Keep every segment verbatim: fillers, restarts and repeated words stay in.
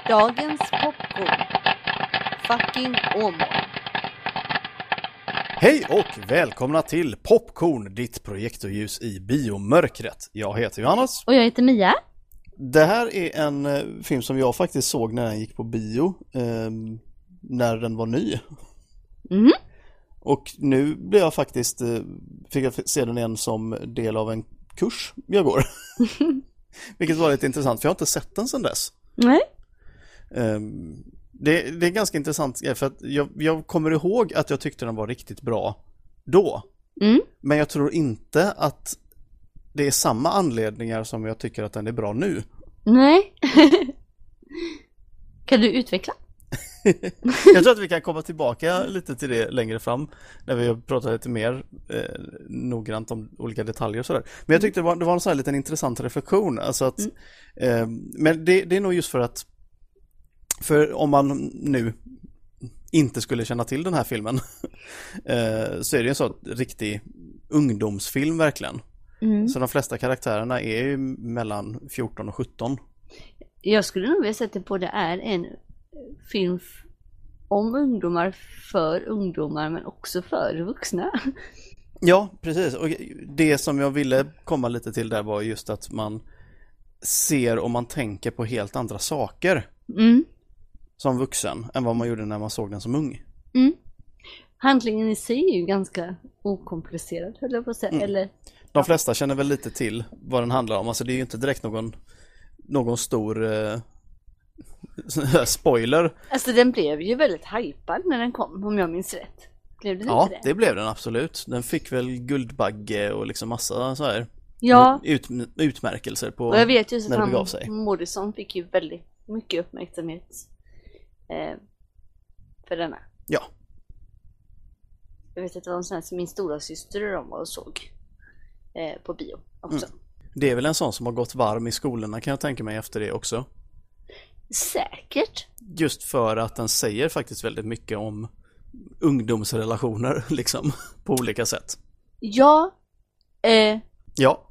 Dagens popcorn. Fucking Åmål. Hej och välkomna till Popcorn, ditt projektorljus i biomörkret. Jag heter Johannes. Och jag heter Mia. Det här är en eh, film som jag faktiskt såg när den gick på bio. Eh, när den var ny. Mm. Och nu blev jag faktiskt, eh, fick jag se den igen som del av en kurs jag går. Vilket var lite intressant, för jag har inte sett den sedan dess. Nej. Eh, det, det är ganska intressant, för att jag, jag kommer ihåg att jag tyckte den var riktigt bra då. Mm. Men jag tror inte att det är samma anledningar som jag tycker att den är bra nu. Nej. Kan du utveckla? Jag tror att vi kan komma tillbaka lite till det längre fram när vi har pratat lite mer eh, noggrant om olika detaljer och sådär. Men jag tyckte det var, det var en sån här liten intressant reflektion. Alltså att, mm. eh, men det, det är nog just för att för om man nu inte skulle känna till den här filmen eh, så är det en sån riktig ungdomsfilm verkligen. Mm. Så de flesta karaktärerna är ju mellan fjorton och sjutton. Jag skulle nog vilja sätta på det är en film om ungdomar, för ungdomar, men också för vuxna. Ja, precis. Och det som jag ville komma lite till där var just att man ser och man tänker på helt andra saker mm. som vuxen än vad man gjorde när man såg den som ung. Mm. Handlingen i sig är ju ganska okomplicerad, höll jag på att säga. Mm. Eller, De flesta känner väl lite till vad den handlar om. Alltså det är ju inte direkt någon, någon stor eh, spoiler. Alltså den blev ju väldigt hypad när den kom, om jag minns rätt. Blev det ja, inte det? det blev den absolut. Den fick väl Guldbagge och liksom massa så här ja. ut, utmärkelser på och jag vet ju när det begav sig. Morrison fick ju väldigt mycket uppmärksamhet eh, för denna. Ja. Jag vet att det var en sån här som min stora syster och de var och såg eh, på bio också. Mm. Det är väl en sån som har gått varm i skolorna, kan jag tänka mig, efter det också. Säkert. Just för att den säger faktiskt väldigt mycket om ungdomsrelationer liksom, på olika sätt. Ja. Eh. Ja.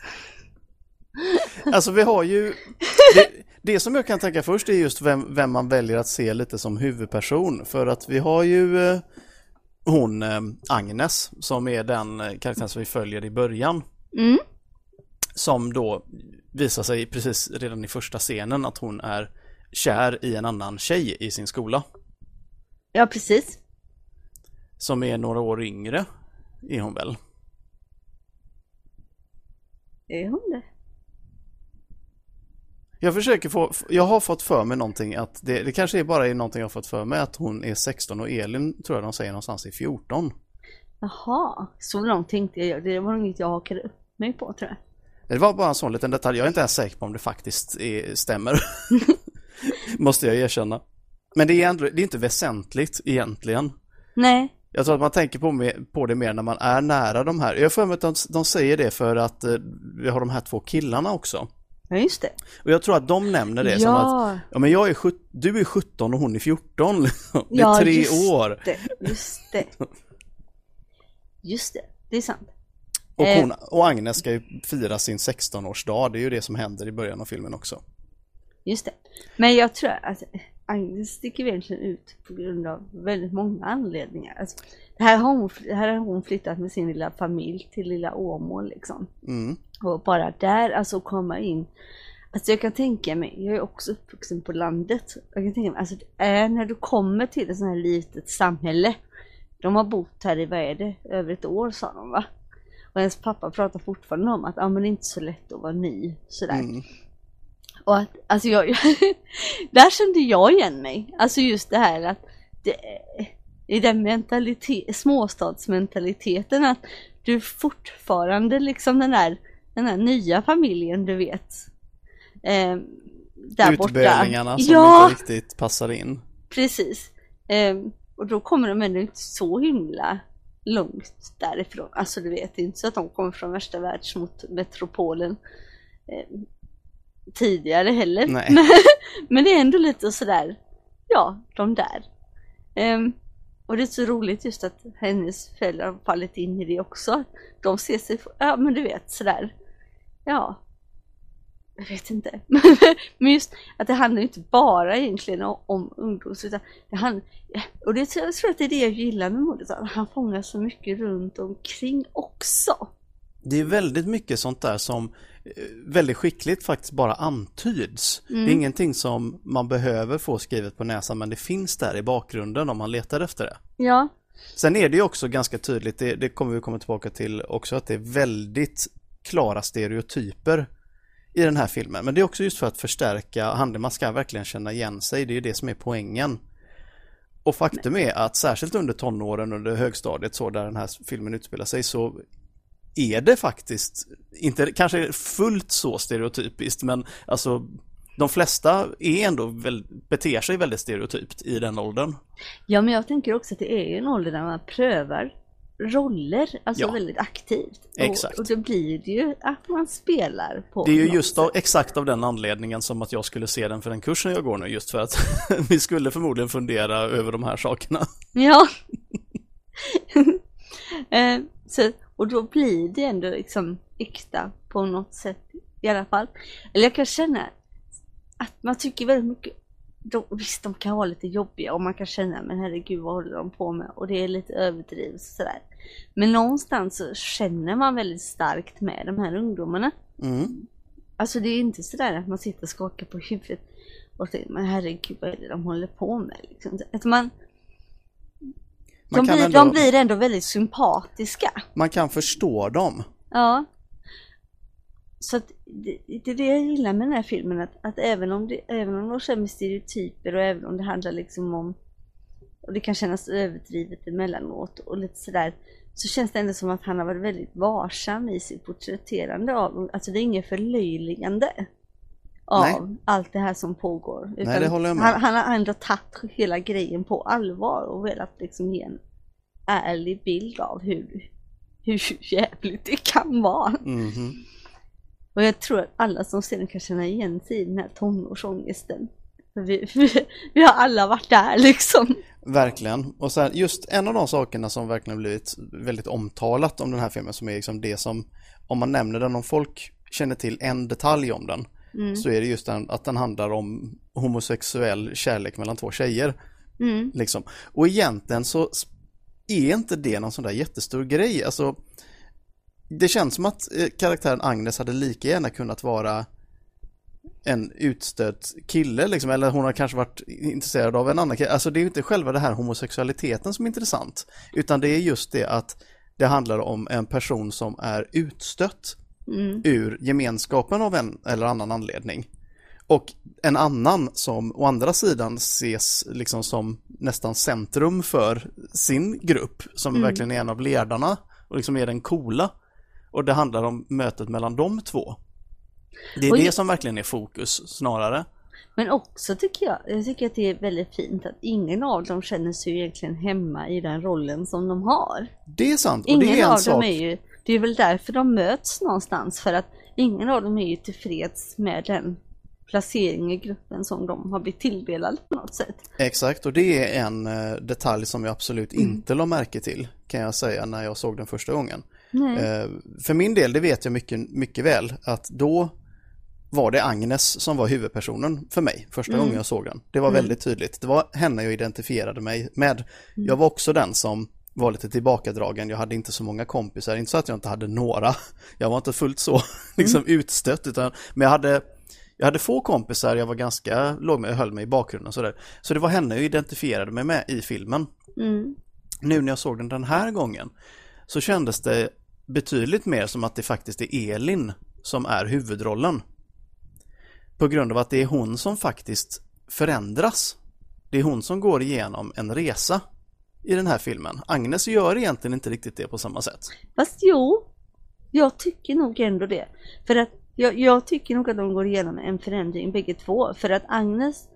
Alltså vi har ju det, det som jag kan tänka först är just vem, vem man väljer att se lite som huvudperson. För att vi har ju eh, hon eh, Agnes som är den eh, karaktären som vi följer i början. Mm. Som då visar sig precis redan i första scenen att hon är kär i en annan tjej i sin skola. Ja, precis. Som är några år yngre, är hon väl? Är hon det? Jag försöker få, jag har fått för mig någonting att det, det kanske är bara är någonting jag har fått för mig att hon är sexton och Elin tror jag de säger någonstans i fjorton. Jaha, så långt tänkte jag. Det var inget jag hakade upp mig på, tror jag. Det var bara en sån liten detalj. Jag är inte ens säker på om det faktiskt är, stämmer. Måste jag erkänna. Men det är, ändå, det är inte väsentligt egentligen. Nej. Jag tror att man tänker på, på det mer när man är nära de här. Jag får med att de, de säger det för att eh, vi har de här två killarna också. Ja, just det. Och jag tror att de nämner det ja. som att ja, men jag är sjutton, du är sjutton och hon är fjorton. Det är ja, tre just år. Det, just det. Just det, det är sant. Och, hon, och Agnes ska ju fira sin sexton-årsdag. Det är ju det som händer i början av filmen också. Just det. Men jag tror att Agnes sticker verkligen ut på grund av väldigt många anledningar. Alltså, här, har hon, här har hon flyttat med sin lilla familj till lilla Åmål liksom. Mm. Och bara där, alltså komma in. Alltså jag kan tänka mig, jag är också uppvuxen på landet. Jag kan tänka mig, alltså det är när du kommer till ett sånt här litet samhälle. De har bott här i, vad är det, över ett år sa de, va? Och ens pappa pratar fortfarande om att ah, men det är inte så lätt att vara ny sådär. Mm. Och att, alltså jag, där kände jag igen mig. Alltså just det här att det, i den mentalitet, småstadsmentaliteten, att du fortfarande liksom den där, den här nya familjen, du vet. Eh, där Utbölingarna borta. som ja, inte riktigt passar in. Precis. Eh, och då kommer de ändå inte så himla långt därifrån. Alltså du vet, inte så att de kommer från värsta världs mot metropolen eh, tidigare heller. Nej. Men, men det är ändå lite sådär, ja, de där. Eh, och det är så roligt just att hennes föräldrar har fallit in i det också. De ser sig, ja men du vet sådär, ja. jag vet inte. Men just att det handlar inte bara egentligen om, om ungdoms, utan det handlar, och det, jag tror att det är det jag gillar med modet, att han fångar så mycket runt omkring också. Det är väldigt mycket sånt där som väldigt skickligt faktiskt bara antyds. Mm. Det är ingenting som man behöver få skrivet på näsan, men det finns där i bakgrunden om man letar efter det. Ja. Sen är det ju också ganska tydligt, det, det kommer vi komma tillbaka till också, att det är väldigt klara stereotyper i den här filmen. Men det är också just för att förstärka handlingen. Man ska verkligen känna igen sig. Det är ju det som är poängen. Och faktum är att särskilt under tonåren, under högstadiet, så där den här filmen utspelar sig, så är det faktiskt inte kanske fullt så stereotypiskt, men alltså de flesta är ändå väl, beter sig väldigt stereotypt i den åldern. Ja, men jag tänker också att det är en ålder där man prövar roller, alltså ja. väldigt aktivt. Exakt. Och, och då blir det ju att man spelar på. Det är ju just av, exakt av den anledningen som att jag skulle se den för den kursen jag går nu, just för att vi skulle förmodligen fundera över de här sakerna. Ja. eh, så, och då blir det ändå liksom äkta på något sätt i alla fall. Eller jag kan känna att man tycker väldigt mycket, de, visst de kan vara lite jobbiga och man kan känna, men herregud vad håller de på med, och det är lite överdrivet sådär. Men någonstans så känner man väldigt starkt med de här ungdomarna. Mm. Alltså det är inte sådär att man sitter och skakar på huvudet och tänker, men herregud vad är det de håller på med liksom. Att man, man de, blir, ändå, de blir ändå väldigt sympatiska. Man kan förstå dem. Ja. Så att det, det är det jag gillar med den här filmen, att, att även om det, även om de kör med stereotyper och även om det handlar liksom om, och det kan kännas överdrivet emellanåt och lite sådär, så känns det ändå som att han har varit väldigt varsam i sitt porträtterande av, alltså det är inget förlöjligande av Nej. allt det här som pågår. Utan Nej, det håller jag med. Han, han har ändå tagit hela grejen på allvar och velat liksom ge en ärlig bild av hur, hur jävligt det kan vara. Mm-hmm. Och jag tror att alla som ser den kan känna igen sig i den här tonårsångesten. För vi, vi, vi har alla varit där liksom. Verkligen. Och så här, just en av de sakerna som verkligen blivit väldigt omtalat om den här filmen, som är liksom det som, om man nämner den, om folk känner till en detalj om den, mm. så är det just den, att den handlar om homosexuell kärlek mellan två tjejer. Mm. Liksom. Och egentligen så är inte det någon sån där jättestor grej. Alltså, det känns som att karaktären Agnes hade lika gärna kunnat vara en utstött kille liksom, eller hon har kanske varit intresserad av en annan kille. Alltså det är ju inte själva det här homosexualiteten som är intressant, utan det är just det att det handlar om en person som är utstött mm. ur gemenskapen av en eller annan anledning. Och en annan som å andra sidan ses liksom som nästan centrum för sin grupp, som mm. verkligen är en av ledarna och liksom är den coola. Och det handlar om mötet mellan de två. Det är och det jag, som verkligen är fokus snarare. Men också tycker jag, jag tycker att det är väldigt fint att ingen av dem känner sig egentligen hemma i den rollen som de har. Det är sant. Och ingen det är en av sak. dem är ju, det är väl därför de möts någonstans, för att ingen av dem är ju tillfreds med den placering i gruppen som de har blivit tilldelade på något sätt. Exakt, och det är en uh, detalj som jag absolut mm. inte la märke till, kan jag säga, när jag såg den första gången. Uh, för min del, det vet jag mycket, mycket väl, att då var det Agnes som var huvudpersonen för mig första mm. gången jag såg den. Det var mm. väldigt tydligt. Det var henne jag identifierade mig med. Mm. Jag var också den som var lite tillbakadragen. Jag hade inte så många kompisar. Inte så att jag inte hade några. Jag var inte fullt så liksom mm. utstött. Utan, men jag hade, jag hade få kompisar. Jag var ganska låg med, jag höll mig i bakgrunden. Så, där. Så det var henne jag identifierade mig med i filmen. Mm. Nu när jag såg den den här gången så kändes det betydligt mer som att det faktiskt är Elin som är huvudrollen. På grund av att det är hon som faktiskt förändras. Det är hon som går igenom en resa i den här filmen. Agnes gör egentligen inte riktigt det på samma sätt. Fast jo, jag tycker nog ändå det. För att jag, jag tycker nog att de går igenom en förändring bägge två. För att Agnes...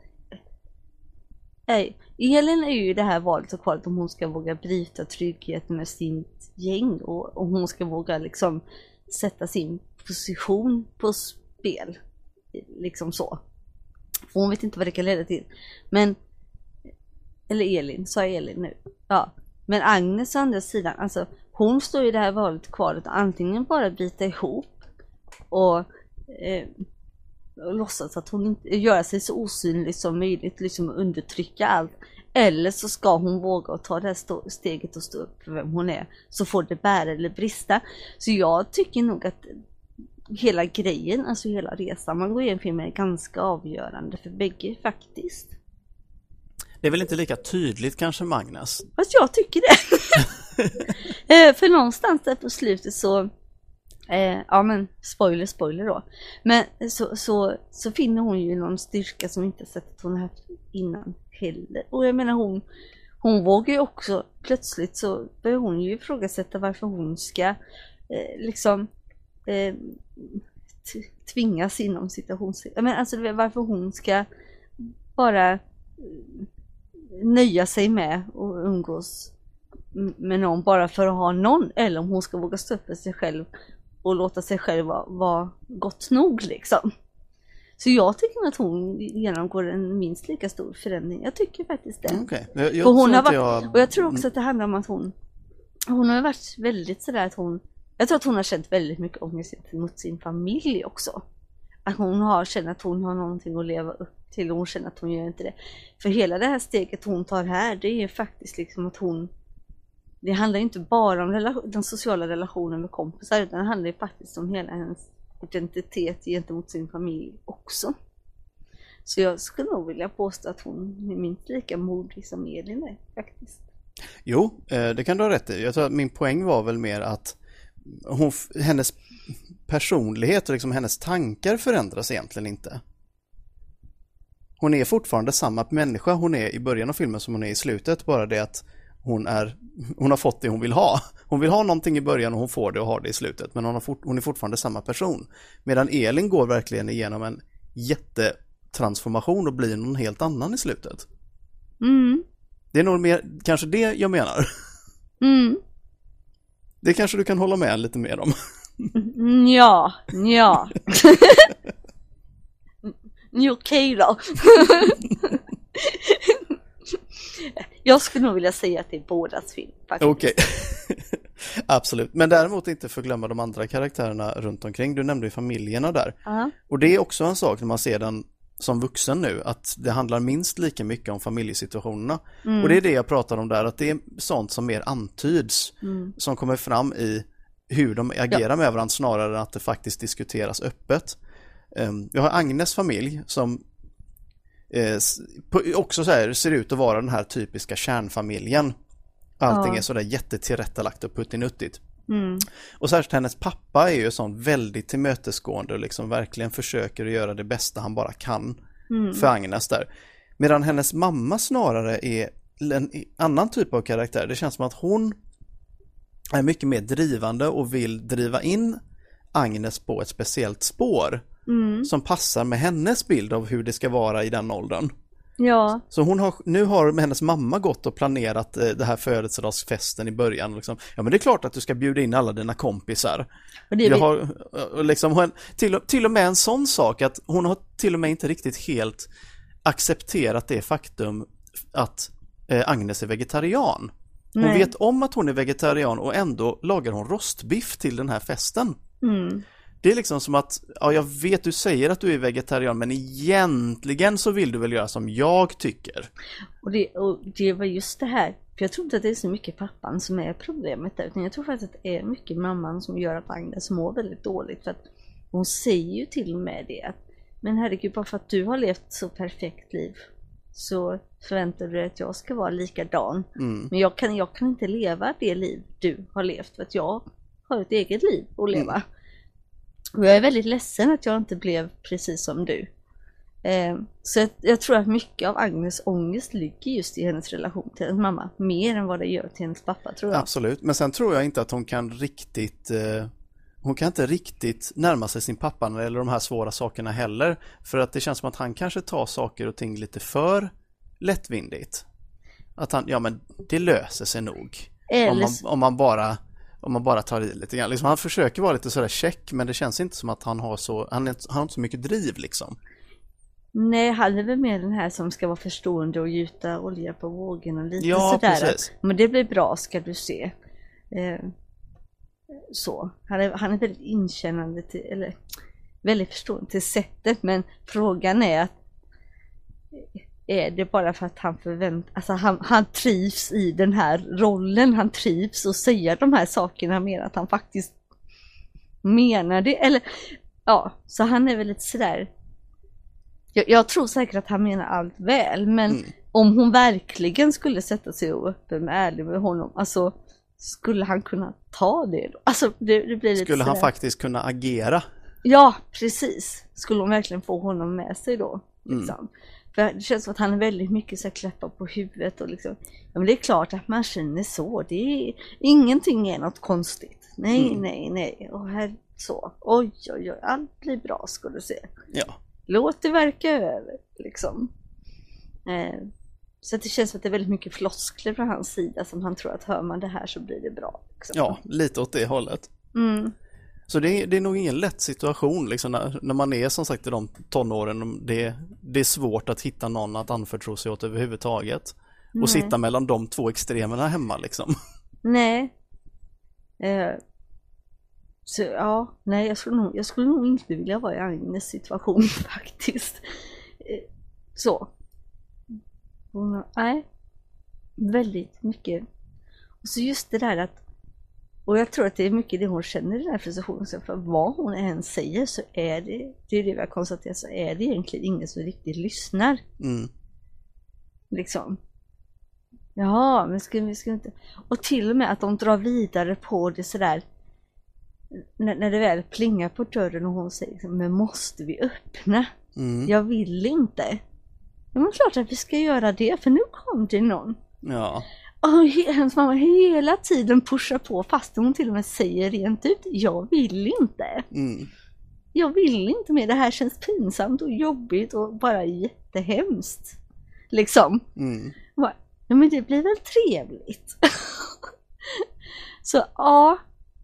Nej, Elin är ju det här valet och kvalet om hon ska våga bryta tryggheten med sin gäng. Och om hon ska våga liksom sätta sin position på spel. Liksom så. Och hon vet inte vad det kan leda till. Men eller Elin, sa Elin nu. Ja. Men Agnes å andra sidan, alltså hon står i det här valet kvar att antingen bara bita ihop och eh, låtsas att hon inte gör sig så osynlig som möjligt, liksom undertrycka allt. Eller så ska hon våga och ta det här steget och stå upp för vem hon är. Så får det bära eller brista. Så jag tycker nog att hela grejen, alltså hela resan man går igenom filmen är ganska avgörande för bägge faktiskt. Det är väl inte lika tydligt kanske, Magnus? Fast jag tycker det. eh, för någonstans där på slutet så eh, ja men spoiler spoiler då. Men så, så, så finner hon ju någon styrka som inte sett att hon har haft innan heller. Och jag menar hon hon vågar ju också, plötsligt så börjar hon ju ifrågasätta varför hon ska eh, liksom eh, t- tvingas inom situationstecken. Men alltså varför hon ska bara nöja sig med och umgås med någon bara för att ha någon, eller om hon ska våga stå upp för sig själv och låta sig själv vara, vara gott nog liksom. Så jag tycker att hon genomgår en minst lika stor förändring. Jag tycker faktiskt det. Okay. Jag, jag och, hon har varit, jag... och jag tror också att det handlar om att hon hon har varit väldigt sådär att hon jag tror att hon har känt väldigt mycket ångest mot sin familj också. Att hon har känt att hon har någonting att leva upp till och hon känner att hon gör inte det. För hela det här steget hon tar här, det är faktiskt liksom att hon, det handlar inte bara om relation, den sociala relationen med kompisar, utan det handlar faktiskt om hela hennes identitet gentemot sin familj också. Så jag skulle nog vilja påstå att hon är minst lika modig som Elin är faktiskt. Jo, det kan du ha rätt i. Jag tror att min poäng var väl mer att hon, hennes personlighet och liksom hennes tankar förändras egentligen inte. Hon är fortfarande samma människa hon är i början av filmen som hon är i slutet, bara det att hon, är, hon har fått det hon vill ha. Hon vill ha någonting i början och hon får det och har det i slutet, men hon, har fort, hon är fortfarande samma person. Medan Elin går verkligen igenom en jättetransformation och blir någon helt annan i slutet. Mm. Det är nog mer, kanske det jag menar. Mm. Det kanske du kan hålla med lite mer om. Ja, ja. Okej då. Jag skulle nog vilja säga att det är bådas film. Okej, okay. Absolut. Men däremot inte förglömma de andra karaktärerna runt omkring. Du nämnde ju familjerna där. Uh-huh. Och det är också en sak när man ser den som vuxen nu, att det handlar minst lika mycket om familjesituationerna. Mm. Och det är det jag pratar om där, att det är sånt som mer antyds, mm. som kommer fram i hur de agerar ja. med varandra snarare än att det faktiskt diskuteras öppet. Um, jag har Agnes familj som eh, på, också så här, ser ut att vara den här typiska kärnfamiljen. Allting ja. är sådär jättetillrättalagt och puttinuttigt. Mm. Och särskilt hennes pappa är ju sån väldigt tillmötesgående och liksom verkligen försöker att göra det bästa han bara kan mm. för Agnes där. Medan hennes mamma snarare är en annan typ av karaktär. Det känns som att hon är mycket mer drivande och vill driva in Agnes på ett speciellt spår mm. som passar med hennes bild av hur det ska vara i den åldern. Ja. Så hon har, nu har hennes mamma gått och planerat eh, det här födelsedagsfesten i början. Liksom. Ja, men det är klart att du ska bjuda in alla dina kompisar. Och det är... Jag har, och liksom, hon, till, till och med en sån sak att hon har till och med inte riktigt helt accepterat det faktum att eh, Agnes är vegetarian. Hon Nej. vet om att hon är vegetarian och ändå lagar hon rostbiff till den här festen. Mm. Det är liksom som att, ja jag vet du säger att du är vegetarian men egentligen så vill du väl göra som jag tycker. Och det, och det var just det här, för jag tror inte att det är så mycket pappan som är problemet där, utan jag tror faktiskt att det är mycket mamman som gör att Agnes mår väldigt dåligt. För att hon säger ju till och med det att, men herregud, bara för att du har levt så perfekt liv så förväntar du dig att jag ska vara likadan. Mm. Men jag kan, jag kan inte leva det liv du har levt för att jag har ett eget liv att leva. Mm. Och jag är väldigt ledsen att jag inte blev precis som du. Eh, så jag, jag tror att mycket av Agnes ångest ligger just i hennes relation till hennes mamma. Mer än vad det gör till hennes pappa, tror jag. Absolut, men sen tror jag inte att hon kan riktigt... Eh, hon kan inte riktigt närma sig sin pappa när det gäller de här svåra sakerna heller. För att det känns som att han kanske tar saker och ting lite för lättvindigt. Att han, ja men det löser sig nog. Eller... Om, man, om man bara... Om man bara tar i lite grann. Liksom, han försöker vara lite sådär check, men det känns inte som att han har så, han, är, han har inte så mycket driv liksom. Nej, han är väl mer den här som ska vara förstående och gjuta olja på vågen och lite ja, sådär. Precis. Men det blir bra, ska du se. Eh, så. Han är, han är väldigt inkännande till, eller väldigt förstående till sättet, men frågan är att är det bara för att han förväntar, alltså han, han trivs i den här rollen, han trivs och säger de här sakerna mer att han faktiskt menar det, eller ja, så han är väl lite sådär, jag, jag tror säkert att han menar allt väl, men mm. om hon verkligen skulle sätta sig och öppen med ärlig med honom, alltså skulle han kunna ta det då? Alltså det, det blir lite skulle han sådär. Faktiskt kunna agera? Ja, precis. Skulle hon verkligen få honom med sig då? Liksom. Mm. För det känns som att han är väldigt mycket så här klappar på huvudet och liksom, ja men det är klart att man känner så. Det är, ingenting är något konstigt. Nej, mm. nej, nej. Och här så. Oj, oj, oj. Allt blir bra, ska du se. Ja. Låt det verka över, liksom. Eh, så att det känns som att det är väldigt mycket floskler från hans sida som han tror att hör man det här så blir det bra. Liksom. Ja, lite åt det hållet. Mm. Så det är, det är nog ingen lätt situation liksom, när, när man är som sagt i de tonåren. Det, det är svårt att hitta någon att anförtro sig åt överhuvudtaget. Nej. Och sitta mellan de två extremerna hemma liksom. Nej. Eh, så ja, nej jag skulle, nog, jag skulle nog inte vilja vara i Agnes situation faktiskt. Eh, så. Och, nej. Väldigt mycket. Och så just det där att, och jag tror att det är mycket det hon känner i den här frustrationen. Så för vad hon än säger så är det, det är det vi har konstaterat, så är det egentligen ingen som riktigt lyssnar. Mm. Liksom. Ja, men ska vi ska inte. Och till och med att de drar vidare på det sådär. När, när det väl plingar på dörren och hon säger, men måste vi öppna? Mm. Jag vill inte. Ja, men klart att vi ska göra det, för nu kom det någon. Ja. Och hennes mamma hela tiden pushar på, fast hon till och med säger rent ut, jag vill inte. Mm. Jag vill inte mer, det här känns pinsamt och jobbigt och bara jättehemskt. Liksom. Mm. Ja, men det blir väl trevligt. Så ja.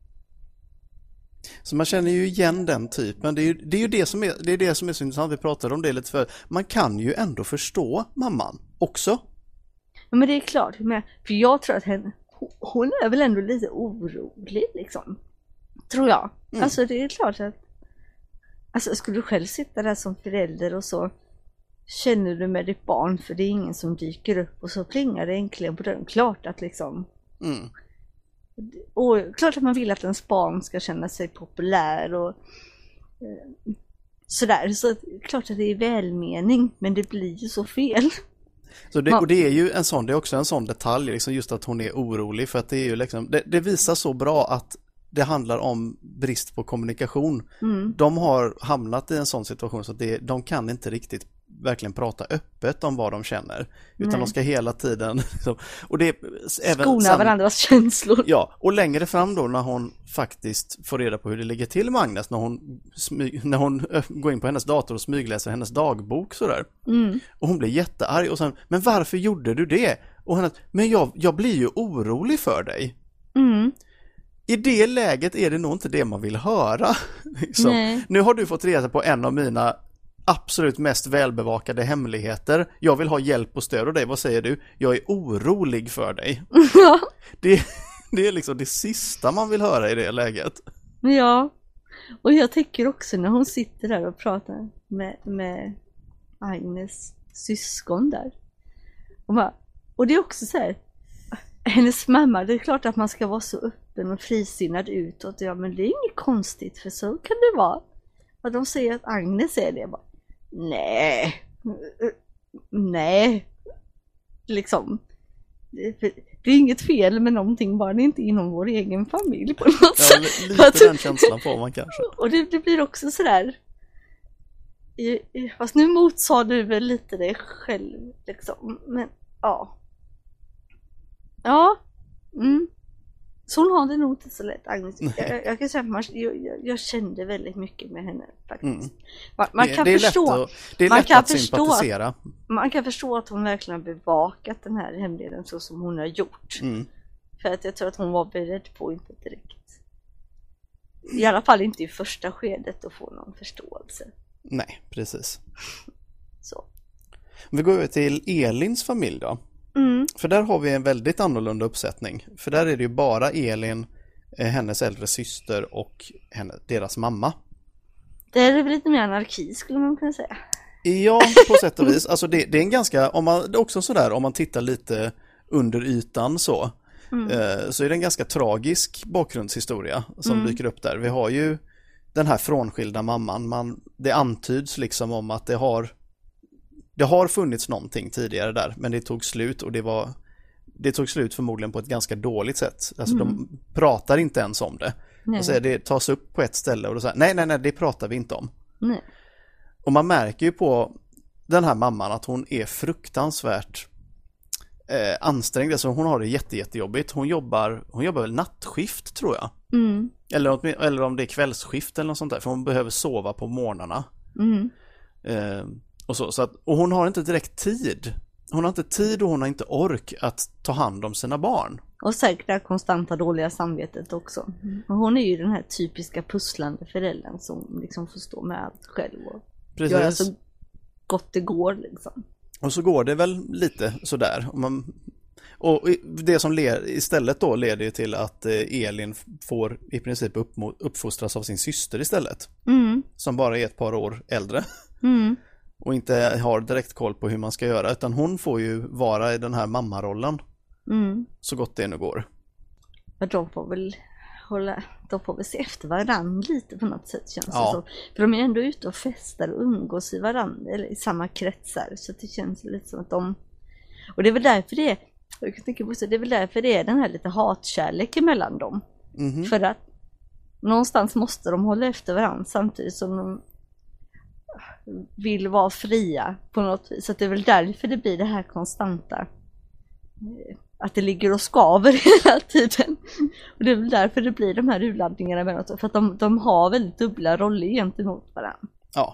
Så man känner ju igen den typen. Det är ju det, är ju det, som, är, det, är det som är så intressant. Vi pratade om det lite för. Man kan ju ändå förstå mamman också. Ja, men det är klart. För jag tror att henne, hon är väl ändå lite orolig liksom. Tror jag. Mm. Alltså det är klart att, alltså skulle du själv sitta där som förälder och så känner du med ditt barn, för det är ingen som dyker upp och så plingar det äntligen på dörren. Klart att liksom mm. och klart att man vill att ens barn ska känna sig populär och eh, sådär. Så klart att det är välmening, men det blir ju så fel. Så det, och det är ju en sån, det är också en sån detalj liksom, just att hon är orolig, för att det är ju liksom, det, det visar så bra att det handlar om brist på kommunikation. Mm. De har hamnat i en sån situation så att det, de kan inte riktigt verkligen prata öppet om vad de känner, utan Nej. de ska hela tiden liksom, och det även skona sen, varandras känslor. Ja, och längre fram då när hon faktiskt får reda på hur det ligger till med Agnes, när hon, smy, när hon går in på hennes dator och smygläser hennes dagbok sådär. Mm. Och hon blir jättearg och sen, men varför gjorde du det? Och hon, men jag, jag blir ju orolig för dig. Mm. I det läget är det nog inte det man vill höra. Liksom. Nu har du fått reda på en av mina absolut mest välbevakade hemligheter. Jag vill ha hjälp och stöd av dig. Vad säger du? Jag är orolig för dig. Ja. Det, det är liksom det sista man vill höra i det läget. Ja. Och jag tänker också när hon sitter där och pratar med, med Agnes syskon där. Och, bara, och det är också så här, hennes mamma, det är klart att man ska vara så öppen och frisinnad utåt. Ja, men det är inget konstigt, för så kan det vara. Och de säger att Agnes är det. Bara, nej. Nej. Liksom. Det, det är inget fel med någonting, bara det är inte inom vår egen familj på något ja, sätt. Lite att, den känslan får man kanske. Och det, det blir också sådär. Fast nu motsade du väl lite dig själv. Liksom. Men ja. Ja. Mm. Så hon har det nog inte så lätt, Agnes. Jag, jag kan säga att man, jag, jag kände väldigt mycket med henne faktiskt. Mm. Man, man kan det, det förstå. Är lätt att, det är man lätt kan att förstå, sympatisera. Man kan förstå att hon verkligen har bevakat den här hemligheten så som hon har gjort. Mm. För att jag tror att hon var beredd på inte direkt. I alla fall inte i första skedet att få någon förståelse. Nej, precis. Så. Vi går över till Elins familj då. Mm. För där har vi en väldigt annorlunda uppsättning. För där är det ju bara Elin, hennes äldre syster och henne, deras mamma. Det är väl lite mer anarki skulle man kunna säga. Ja, på sätt och vis. Alltså det, det är en ganska, om man, det är också sådär, om man tittar lite under ytan så, mm. eh, så är det en ganska tragisk bakgrundshistoria som mm. dyker upp där. Vi har ju den här frånskilda mamman, man, det antyds liksom om att det har det har funnits någonting tidigare där, men det tog slut och det var det tog slut förmodligen på ett ganska dåligt sätt. Alltså mm. de pratar inte ens om det. Alltså det tas upp på ett ställe och då säger nej, nej, nej, det pratar vi inte om. Nej. Och man märker ju på den här mamman att hon är fruktansvärt eh, ansträngd. Alltså hon har det jätte, jättejobbigt. Hon jobbar, hon jobbar väl nattskift tror jag. Mm. Eller, eller om det är kvällsskift eller något sånt där. För hon behöver sova på morgnarna. Mm. Eh, och, så, så att, och hon har inte direkt tid. Hon har inte tid och hon har inte ork att ta hand om sina barn. Och säkert det konstanta dåliga samvetet också. Mm. Och hon är ju den här typiska pusslande föräldern som liksom får stå med allt själv och Precis. göra så gott det går liksom. Och så går det väl lite sådär. Och, man, och det som led, istället då leder ju till att Elin får i princip upp, uppfostras av sin syster istället. Mm. Som bara är ett par år äldre. Mm. Och inte har direkt koll på hur man ska göra. Utan hon får ju vara i den här mammarollen. Mm. Så gott det nu går. Men de får väl hålla, de får väl se efter varandra lite på något sätt känns ja. det så. För de är ändå ute och festar och umgås i varandra eller i samma kretsar. Så det känns lite som att de... Och det är väl därför det är, jag kan tänka på så, det är väl därför det är den här lite hatkärlek emellan dem. Mm-hmm. För att någonstans måste de hålla efter varandra samtidigt som de vill vara fria på något vis. Så det är väl därför det blir det här konstanta, att det ligger och skaver hela tiden. Och det är väl därför det blir de här urladdningarna med något. För att de, de har väldigt dubbla roller gentemot varandra. Ja.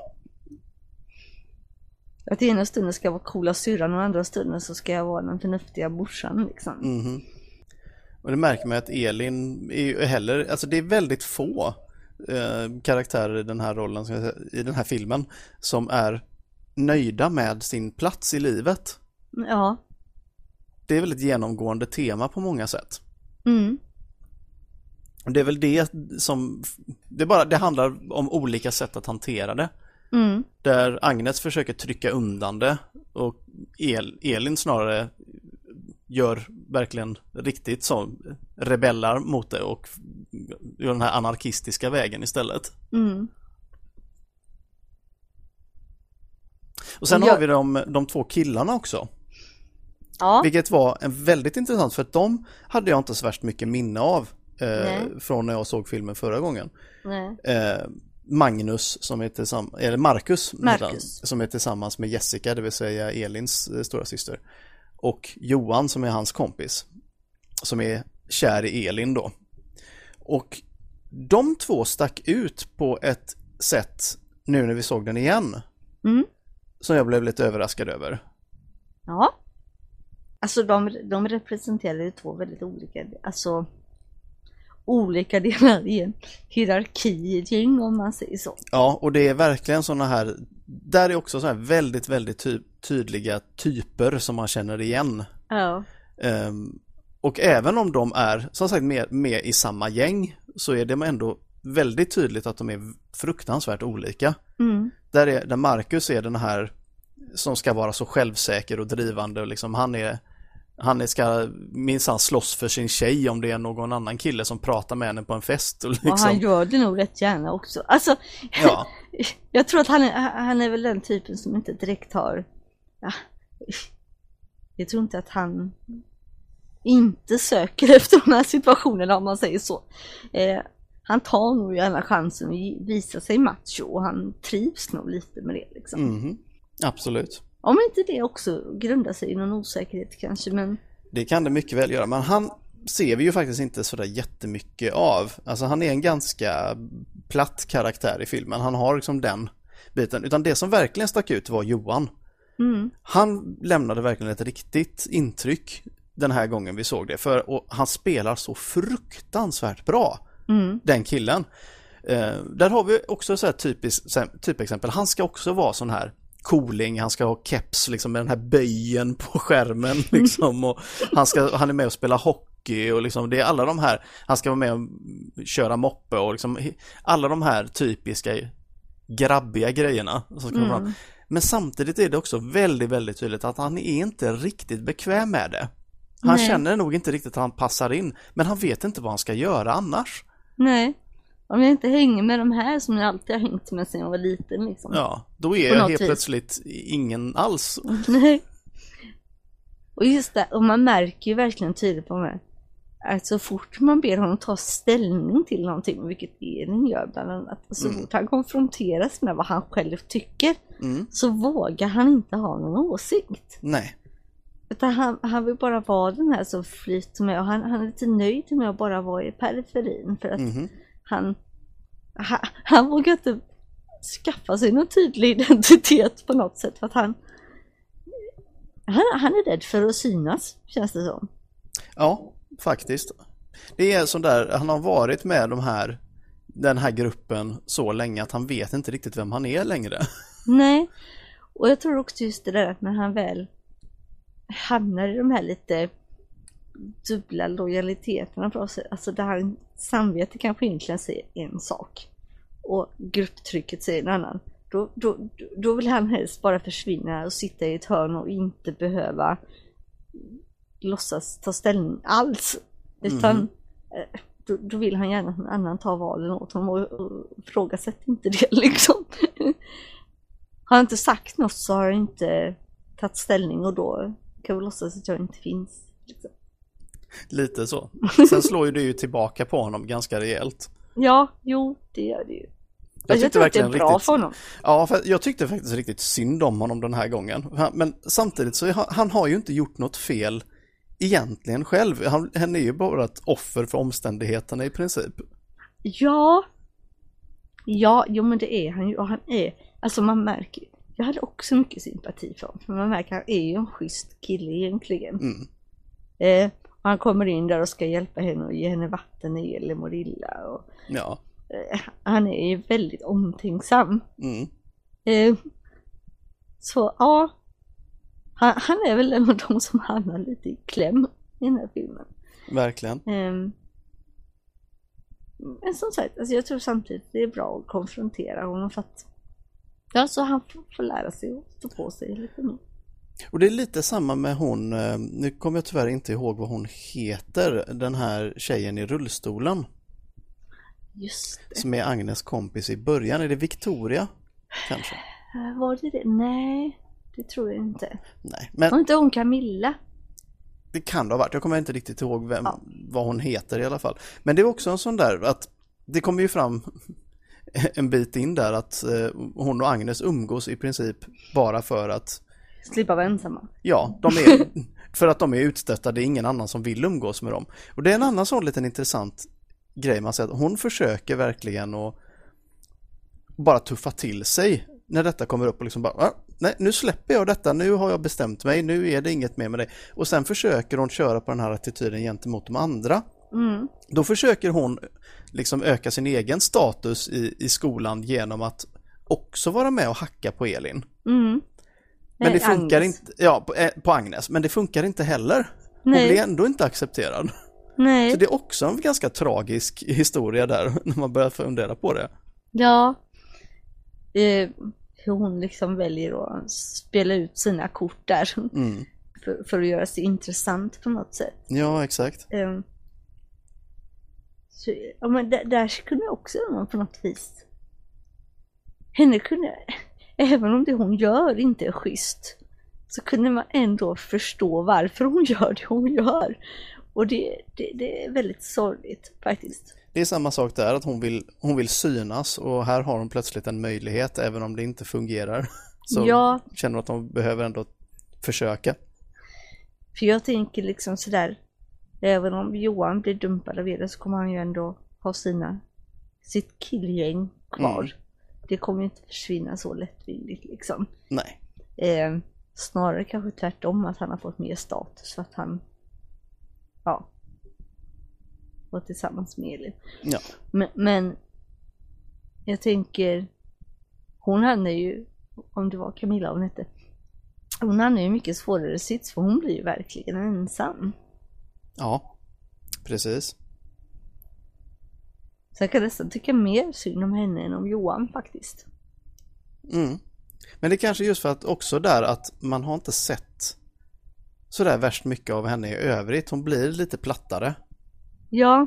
Att ena stunden ska jag vara coola syrran och andra stunden så ska jag vara den förnuftiga morsan liksom. Mm-hmm. Och det märker man att Elin är ju heller, alltså det är väldigt få eh, karaktärer i den här rollen, ska jag säga, i den här filmen som är nöjda med sin plats i livet. Ja. Det är väl ett genomgående tema på många sätt. Mm. Det är väl det som det bara det handlar om olika sätt att hantera det. Mm. Där Agnes försöker trycka undan det och El, Elin snarare gör verkligen riktigt så rebellar mot det och gör den här anarkistiska vägen istället. Mm. Och sen jag... har vi de, de två killarna också. Ja. Vilket var en väldigt intressant för att de hade jag inte så värst mycket minne av eh, från när jag såg filmen förra gången. Nej. Eh, Magnus som är tillsammans, eller Marcus, Marcus som är tillsammans med Jessica, det vill säga Elins eh, stora syster. Och Johan som är hans kompis. Som är kär i Elin då. Och de två stack ut på ett sätt nu när vi såg den igen. Mm. Som jag blev lite överraskad över. Ja. Alltså de, de representerar ju två väldigt olika, alltså olika delar i en hierarki om man säger så. Ja, och det är verkligen såna här, där är också så här väldigt, väldigt ty- tydliga typer som man känner igen. Ja. Um, och även om de är, som sagt, med, med i samma gäng så är det ändå väldigt tydligt att de är fruktansvärt olika. Mm. Där, är, där Marcus är den här som ska vara så självsäker och drivande och liksom han är han ska minsann slåss för sin tjej om det är någon annan kille som pratar med henne på en fest. Och, liksom. och han gör det nog rätt gärna också. Alltså, ja. jag tror att han är, han är väl den typen som inte direkt har... Ja, jag tror inte att han inte söker efter de här situationerna om man säger så. Eh, han tar nog gärna chansen att visa sig macho och han trivs nog lite med det. Liksom. Mm-hmm. Absolut. Om inte det också grundar sig i någon osäkerhet kanske, men... Det kan det mycket väl göra, men han ser vi ju faktiskt inte sådär jättemycket av. Alltså han är en ganska platt karaktär i filmen. Han har liksom den biten. Utan det som verkligen stack ut var Johan. Mm. Han lämnade verkligen ett riktigt intryck den här gången vi såg det. För och han spelar så fruktansvärt bra, mm. den killen. Eh, där har vi också så här typiskt typexempel. Han ska också vara sån här cooling, han ska ha keps liksom, med den här böjen på skärmen liksom, och han, ska, han är med och spela hockey och liksom, det är alla de här, han ska vara med och köra moppe och liksom, alla de här typiska grabbiga grejerna som ska Mm. fram. Men samtidigt är det också väldigt, väldigt tydligt att han är inte riktigt bekväm med det. Han Nej. känner nog inte riktigt att han passar in, men han vet inte vad han ska göra annars. Nej. Om jag inte hänger med de här som jag alltid har hängt med sedan jag var liten liksom. Ja, då är På jag något helt vis. plötsligt ingen alls. Nej. Och just det, och man märker ju verkligen tydligt på mig att så fort man ber honom ta ställning till någonting, vilket Elin gör bland annat, så Mm. fort han konfronteras med vad han själv tycker, Mm. så vågar han inte ha någon åsikt. Nej. Utan han, han vill bara vara den här som flyter med, och han, han är lite nöjd med att bara vara i periferin, för att Mhm. han, han, han vågar inte skaffa sig någon tydlig identitet på något sätt, för att han han, han är rädd för att synas, känns det som. Ja, faktiskt. Det är sån där, han har varit med de här, den här gruppen så länge att han vet inte riktigt vem han är längre. Nej, och jag tror också just det där att när han väl hamnar i de här lite dubbla lojaliteterna på oss, alltså där han samvete kanske egentligen säger en sak och grupptrycket säger en annan, då, då, då vill han helst bara försvinna och sitta i ett hörn och inte behöva låtsas ta ställning alls, utan Mhm. eh, då, då vill han gärna att någon annan tar valen åt honom, och, och frågasätt inte det liksom. Har jag inte sagt något så har jag inte tagit ställning, och då kan vi låtsas att jag inte finns liksom. Lite så. Sen slår ju det ju tillbaka på honom ganska rejält. Ja, jo, det gör det ju. Jag Jag, tyckte tror att det är verkligen bra riktigt- för honom. Ja, för jag tyckte faktiskt riktigt synd om honom den här gången. Han- Men samtidigt så är han, han har ju inte gjort något fel egentligen själv. Han, han är ju bara ett offer för omständigheterna i princip. Ja, ja, jo men det är han ju, och han är, alltså man märker, jag hade också mycket sympati för honom, för man märker att han är ju en schysst kille egentligen. Mm. Eh, och han kommer in där och ska hjälpa henne och ge henne vatten när Elin mår illa, och Ja. eh, han är ju väldigt omtänksam. Mm. Eh, så ja, han, han är väl en av de som hamnar lite i kläm i den här filmen. Verkligen. Eh, men som sagt, alltså jag tror samtidigt det är bra att konfrontera honom, för att ja, så han får, får lära sig att stå på sig lite mer. Och det är lite samma med hon, eh, nu kommer jag tyvärr inte ihåg vad hon heter, den här tjejen i rullstolen Just det. som är Agnes kompis i början. Är det Victoria? Kanske? Eh, Var det det? Nej, det tror jag inte. Nej, Var men inte hon Camilla? det kan det ha varit. Jag kommer inte riktigt ihåg vem, Ja. vad hon heter i alla fall. Men det är också en sån där att det kommer ju fram en bit in där att eh, hon och Agnes umgås i princip bara för att Slippa vara ensamma. ja, de är för att de är utstötta, det är ingen annan som vill umgås med dem. Och det är en annan sån liten intressant grej man säger att hon försöker verkligen att bara tuffa till sig när detta kommer upp och liksom bara, ah, nej, nu släpper jag detta, nu har jag bestämt mig, nu är det inget mer med det. Och sen försöker hon köra på den här attityden gentemot de andra. Mm. Då försöker hon liksom öka sin egen status i, i skolan genom att också vara med och hacka på Elin. Mm. Men det Nej, funkar Agnes. inte, ja, på, eh, på Agnes, men det funkar inte heller. Hon Nej. blir ändå inte accepterad. Nej. Så det är också en ganska tragisk historia där när man börjar fundera på det. Ja. Eh, hur hon liksom väljer att spela ut sina kort där. Mm. För, för att göra sig intressant på något sätt. Ja, exakt. Eh, så, ja, men där, där kunde jag också någon på något vis. Henne kunde, även om det hon gör inte är schysst, så kunde man ändå förstå varför hon gör det hon gör. Och det, det, det är väldigt sorgligt faktiskt. Det är samma sak där, att hon vill, hon vill synas och här har hon plötsligt en möjlighet även om det inte fungerar. Så Ja. känner hon att hon behöver ändå försöka. För jag tänker liksom sådär, även om Johan blir dumpad av er så kommer han ju ändå ha sina, sitt killgäng kvar. Mm. Det kommer ju inte försvinna så lättvindigt liksom. Nej. Eh, snarare kanske tvärtom, att han har fått mer status för att han ja var tillsammans med Elin. Ja. Men, men jag tänker, hon hade ju, om det var Camilla hon hette, hon hade ju mycket svårare sits, för hon blir ju verkligen ensam. Ja, precis. Så jag kan nästan tycka mer synd om henne än om Johan faktiskt. Mm. Men det är kanske just för att också där att man har inte sett så där värst mycket av henne i övrigt. Hon blir lite plattare. Ja.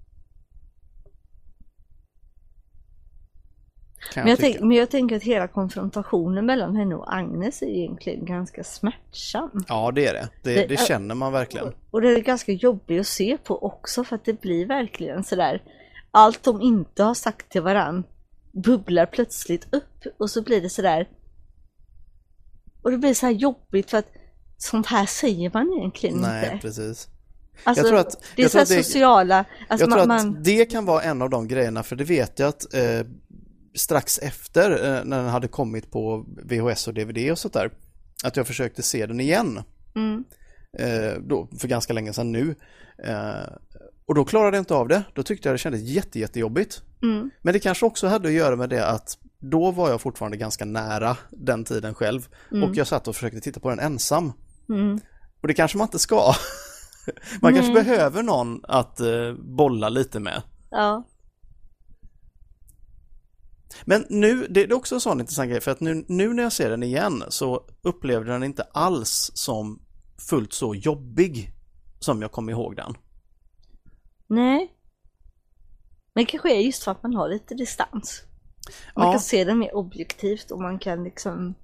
Kan Men jag, jag tänk, tycka. men jag tänker att hela konfrontationen mellan henne och Agnes är egentligen ganska smärtsam. Ja, det är det. Det, Det- det känner man verkligen. Och det är ganska jobbigt att se på också, för att det blir verkligen sådär. Allt de inte har sagt till varann bubblar plötsligt upp, och så blir det sådär. Och det blir så här jobbigt, för att sånt här säger man egentligen Nej, inte. precis. Alltså, Jag tror att- det är jag så här tror att det- sociala. Alltså Jag tror man, att man, det kan vara en av de grejerna, för det vet jag att eh, strax efter eh, när den hade kommit på V H S och D V D och sånt där, att jag försökte se den igen mm, eh, då, för ganska länge sedan nu. Eh, och då klarade jag inte av det. Då tyckte jag det kändes jätte, jättejobbigt. mm, Men det kanske också hade att göra med det att då var jag fortfarande ganska nära den tiden själv. Mm. Och jag satt och försökte titta på den ensam. mm, Och det kanske man inte ska. Man kanske Nej. behöver någon att eh, bolla lite med. ja, Men nu, det är också en sån intressant grej, för att nu, nu när jag ser den igen så upplevde den inte alls som fullt så jobbig som jag kom ihåg den. nej. Men det kanske är just för att man har lite distans. Man Ja. kan se det mer objektivt, och man kan liksom...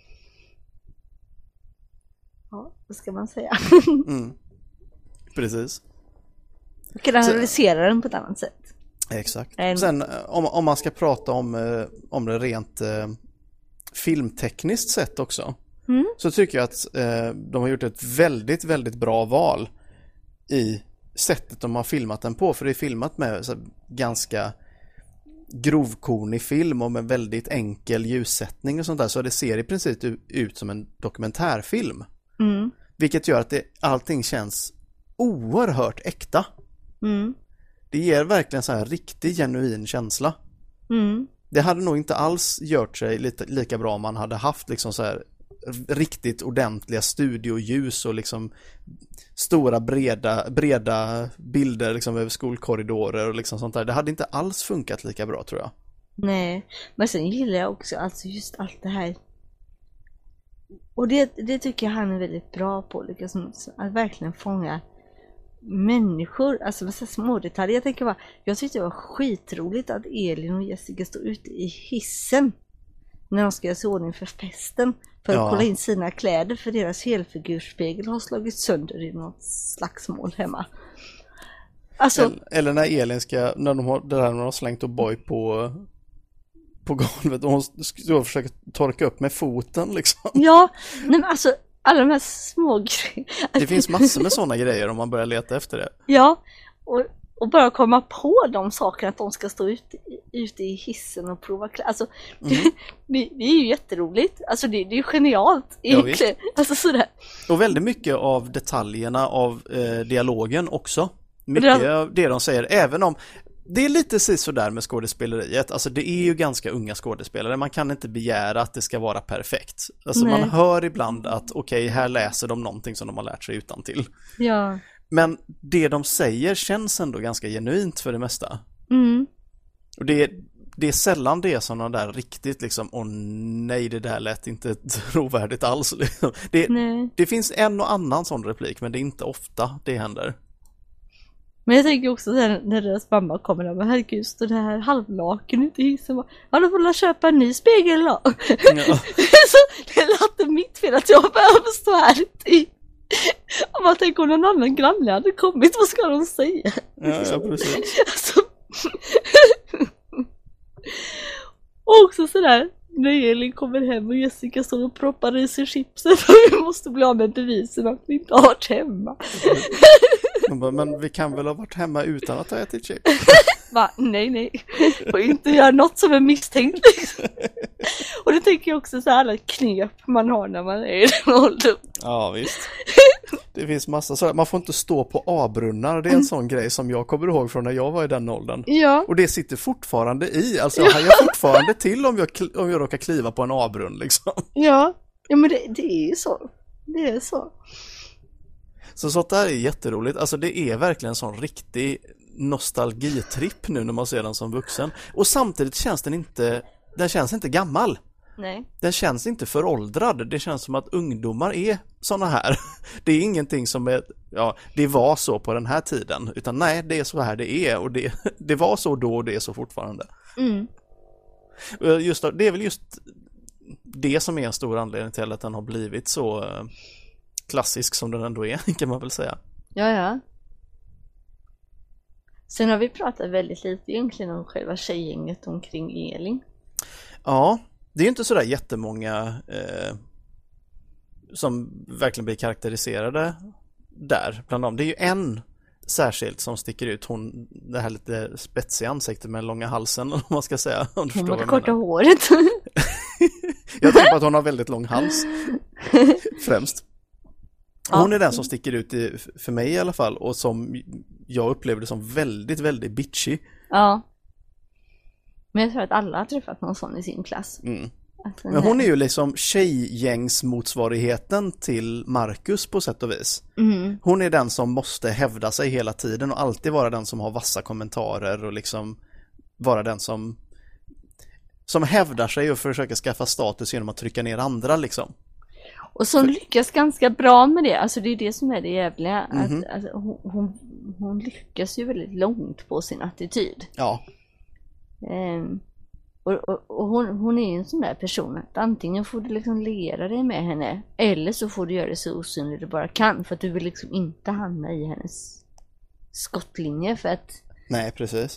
Ja, vad ska man säga? Mm. Precis. Man kan analysera den på ett annat sätt. Exakt. En- Sen eh, om, om man ska prata om, eh, om det rent eh, filmtekniskt sett också, Mm. så tycker jag att eh, de har gjort ett väldigt, väldigt bra val i sättet de har filmat den på. För det är filmat med så här, ganska grovkornig film och med väldigt enkel ljussättning och sånt där, så det ser i princip u- ut som en dokumentärfilm. Mm. Vilket gör att det, allting känns oerhört äkta. Mm. Det ger verkligen så här riktig genuin känsla. Mm. Det hade nog inte alls gjort sig lite, lika bra om man hade haft liksom så här riktigt ordentliga studioljus och liksom stora breda, breda bilder liksom över skolkorridorer och liksom sånt där. Det hade inte alls funkat lika bra, tror jag. Nej, men sen gillar jag också alltså just allt det här. Och det, det tycker jag han är väldigt bra på, liksom, att verkligen fånga människor, alltså med så små detaljer. Jag tänker bara, jag tyckte det var skitroligt att Elin och Jessica stod ute i hissen när de ska göra sig i ordning för festen, för att Ja. kolla in sina kläder, för deras helfigurspegel har slagit sönder i något slagsmål hemma. Alltså, Eller, eller när Elin ska, när de har, det där när de har slängt O'boy på på golvet och hon ska då försöka torka upp med foten liksom. ja, nej, men alltså alla de här små grejerna. Det finns massor med sådana grejer om man börjar leta efter det. Ja, och, och bara komma på de sakerna, att de ska stå ute, ute i hissen och prova kläder. Alltså, det, det, det är ju jätteroligt. Alltså det, det är ju genialt egentligen. Alltså sådär. Och väldigt mycket av detaljerna av eh, dialogen också. Mycket det- av det de säger, även om det är lite så där med skådespeleriet. Alltså det är ju ganska unga skådespelare. Man kan inte begära att det ska vara perfekt. Alltså Nej. man hör ibland att okej, här läser de någonting som de har lärt sig utantill. Ja. Men det de säger känns ändå ganska genuint för det mesta. Mm. Och det är, det är sällan det som de där riktigt liksom, åh nej, det där lät inte trovärdigt alls. Det, Nej. det finns en och annan sån replik, men det är inte ofta det händer. Men jag tänker också när, när deras mamma kommer där, men herregud, står det här halvlaken ute i hissen. Ja, då får jag köpa en ny spegel då. Ja. Så det är inte mitt fel att jag behöver stå här i. Om man tänker om någon annan granne hade kommit, vad ska de säga? Ja, ja, precis. Alltså. Och också sådär, när Elin kommer hem och Jessica står och proppar i sig chipsen för vi måste bli av med bevisen att vi inte har varit hemma. De bara, men vi kan väl ha varit hemma utan att ha ätit chips? Va? Nej, nej. Och inte göra något som är misstänkt liksom. Och det tänker jag också så här, alla knep man har när man är i den åldern. Ja, visst. Det finns massa så. Man får inte stå på A-brunnar. Det är en sån grej som jag kommer ihåg från när jag var i den åldern. Ja. Och det sitter fortfarande i. Alltså jag hajar fortfarande till om jag, kl- om jag råkar kliva på en A-brunn liksom. Ja. Ja, men det, det är ju så. Det är så. Så sånt där är jätteroligt. Alltså det är verkligen en sån riktig nostalgitripp nu när man ser den som vuxen. Och samtidigt känns den inte, den känns inte gammal. Nej. Den känns inte föråldrad. Det känns som att ungdomar är såna här. Det är ingenting som är, ja, det var så på den här tiden. Utan nej, det är så här det är. Och det, det var så då och det är så fortfarande. Mm. Just, det är väl just det som är en stor anledning till att den har blivit så klassisk som den ändå är, kan man väl säga. Ja, ja. Sen har vi pratat väldigt lite egentligen om själva tjejgänget omkring Elin. Ja, det är inte sådär jättemånga eh, som verkligen blir karaktäriserade där bland dem. Det är ju en särskilt som sticker ut. Hon, det här lite spetsiga ansiktet med långa halsen, om man ska säga. Om du hon har det korta håret. Jag tänker på att hon har väldigt lång hals. Främst. Hon ja. är den som sticker ut i, för mig i alla fall. Och som jag upplevde som väldigt, väldigt bitchy. Ja. Men jag tror att alla har träffat någon sån i sin klass. Mm. Men hon är ju liksom tjejgängsmotsvarigheten till Marcus på sätt och vis. Mm. Hon är den som måste hävda sig hela tiden och alltid vara den som har vassa kommentarer och liksom vara den som som hävdar sig och försöker skaffa status genom att trycka ner andra liksom. Och som För... lyckas ganska bra med det. Alltså det är det som är det jävliga. Mm-hmm. Att, alltså, hon, hon, hon lyckas ju väldigt långt på sin attityd. Ja. Um, och och, och hon, hon är ju en sån där person att antingen får du liksom lera dig med henne eller så får du göra det så osynligt du bara kan för att du vill liksom inte hamna i hennes skottlinje för att... Nej, precis.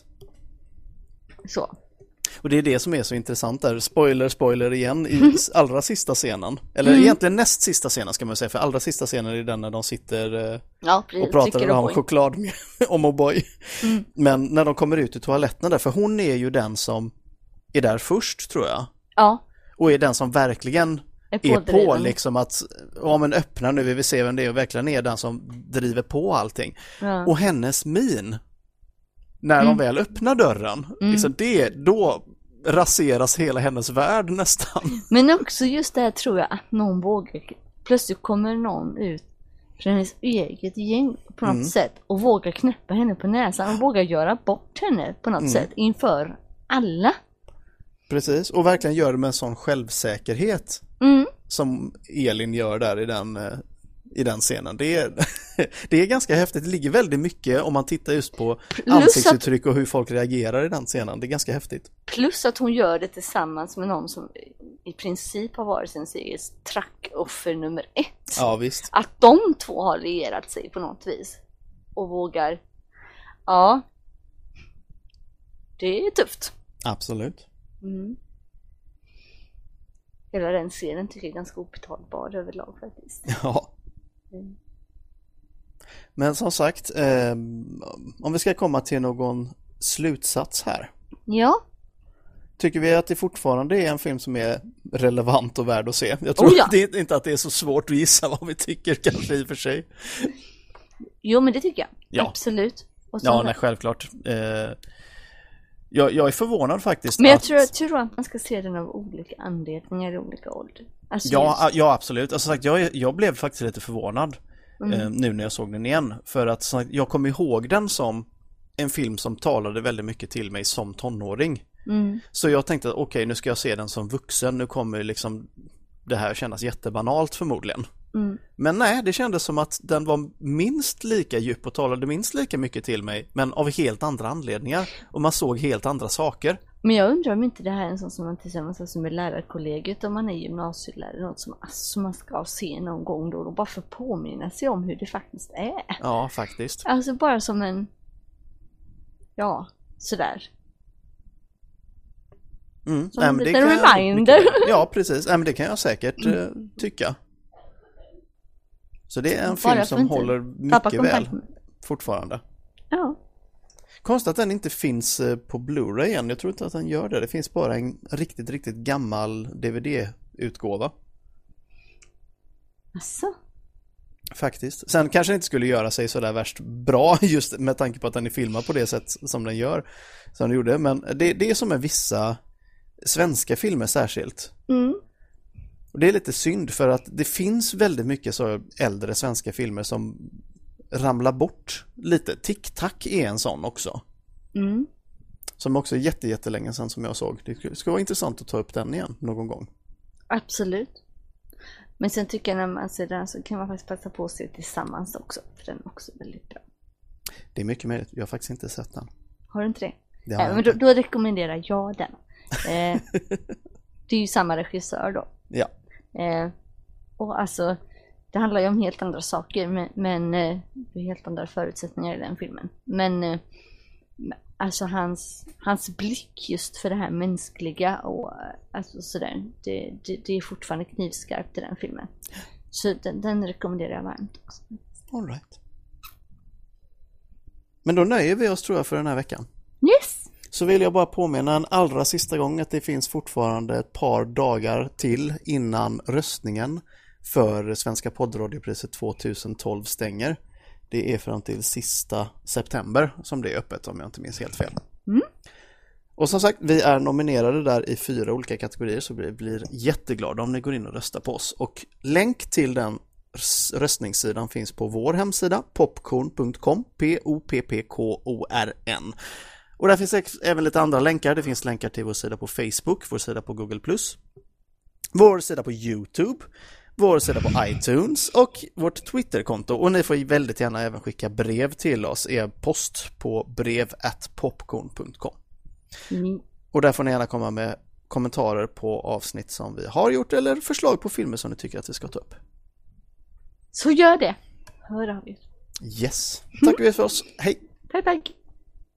Så. Och det är det som är så intressant där. Spoiler, spoiler igen i allra sista scenen. Eller mm. egentligen näst sista scenen ska man säga. För allra sista scenen är den när de sitter eh, ja, precis, och pratar om choklad med, om O'boy. Mm. Men när de kommer ut i toaletten där. För hon är ju den som är där först, tror jag. Ja. Och är den som verkligen är på, är på liksom att ja, men öppna nu, vi vill se vem det är och verkligen är den som driver på allting. Ja. Och hennes min när Mm. de väl öppnar dörren, Mm. liksom det, då raseras hela hennes värld nästan. Men också just det här tror jag att någon vågar, plötsligt kommer någon ut från hennes eget gäng på något Mm. sätt och vågar knäppa henne på näsan och vågar göra bort henne på något Mm. sätt inför alla. Precis, och verkligen gör det med en sån självsäkerhet Mm. som Elin gör där i den, i den scenen. Det är, det är ganska häftigt. Det ligger väldigt mycket om man tittar just på Plus ansiktsuttryck och hur folk reagerar i den scenen. Det är ganska häftigt. Plus att hon gör det tillsammans med någon som i princip har varit sin series trackoffer nummer ett. Ja, visst. Att de två har lierat sig på något vis och vågar. Ja. Det är tufft. Absolut. Mm. Hela den scenen tycker jag är ganska obetalbar överlag faktiskt. Ja. Mm. Men som sagt, eh, om vi ska komma till någon slutsats här. Ja. Tycker vi att det fortfarande är en film som är relevant och värd att se? Jag tror oh ja. det är inte att det är så svårt att gissa vad vi tycker kanske i och för sig. Jo, men det tycker jag. Ja. Absolut. Och så ja, här. nej, självklart. Eh, jag, jag är förvånad faktiskt. Men jag att... tror, jag tror att man ska se den av olika anledningar i olika ålder. Alltså ja, just... ja, absolut. Alltså, sagt, jag, jag blev faktiskt lite förvånad Mm. eh, nu när jag såg den igen. För att sagt, jag kommer ihåg den som en film som talade väldigt mycket till mig som tonåring. Mm. Så jag tänkte att okej, okay, nu ska jag se den som vuxen. Nu kommer liksom det här kännas jättebanalt förmodligen. Mm. Men nej, det kändes som att den var minst lika djup och talade minst lika mycket till mig. Men av helt andra anledningar. Och man såg helt andra saker. Men jag undrar om inte det här är en sån som man tillsammans som är lärarkollegiet om man är gymnasielärare. Något som, som man ska se någon gång då. Och bara för att påminna sig om hur det faktiskt är. Ja, faktiskt. Alltså bara som en... Ja, sådär. Mm. Som Nej, en men det liten kan jag- reminder. Ja, precis. Nej, men det kan jag säkert eh, tycka. Så det är en Bara film för som inte håller tappa mycket väl kontakten. fortfarande. Ja. Konstigt att den inte finns eh, på Blu-ray än. Jag tror inte att den gör det. Det finns bara en riktigt, riktigt gammal D V D-utgåva. Asså? Faktiskt. Sen kanske det inte skulle göra sig så där värst bra just med tanke på att den är filmad på det sätt som den gör. Som den gjorde. Men det, det är som med vissa svenska filmer särskilt. Mm. Och det är lite synd för att det finns väldigt mycket så äldre svenska filmer som ramlar bort lite. Tic-tac är en sån också. Mm. Som också är jätte, jättelänge sedan som jag såg. Det skulle vara intressant att ta upp den igen någon gång. Absolut. Men sen tycker jag när man ser den så kan man faktiskt passa på att se tillsammans också. För den är också väldigt bra. Det är mycket möjligt. Jag har faktiskt inte sett den. Har du inte det? det äh, men då, då rekommenderar jag den. Eh, det är ju samma regissör då. Ja. Eh, och alltså, det handlar ju om helt andra saker. Men, men eh, det är helt andra förutsättningar i den filmen. Men eh, alltså hans, hans blick just för det här mänskliga och alltså sådär, det, det, det är fortfarande knivskarpt i den filmen. Så den, den rekommenderar jag varmt också. All right. Men då nöjer vi oss tror jag för den här veckan. Yes! Så vill jag bara påminna en allra sista gång att det finns fortfarande ett par dagar till innan röstningen för Svenska poddradiopriset tjugohundratolv stänger. Det är fram till sista september som det är öppet om jag inte minns helt fel. Mm. Och som sagt, vi är nominerade där i fyra olika kategorier så vi blir jätteglada om ni går in och röstar på oss. Och länk till den röstningssidan finns på vår hemsida popcorn punkt com, P O P P K O R N. Och där finns även lite andra länkar. Det finns länkar till vår sida på Facebook, vår sida på Google plus, vår sida på YouTube, vår sida på iTunes och vårt Twitterkonto. Och ni får väldigt gärna även skicka brev till oss, er post på brev at popcorn punkt com. Mm. Och där får ni gärna komma med kommentarer på avsnitt som vi har gjort eller förslag på filmer som ni tycker att vi ska ta upp. Så gör det. Hör av er. Yes. Tack för oss. Hej. Tack, tack.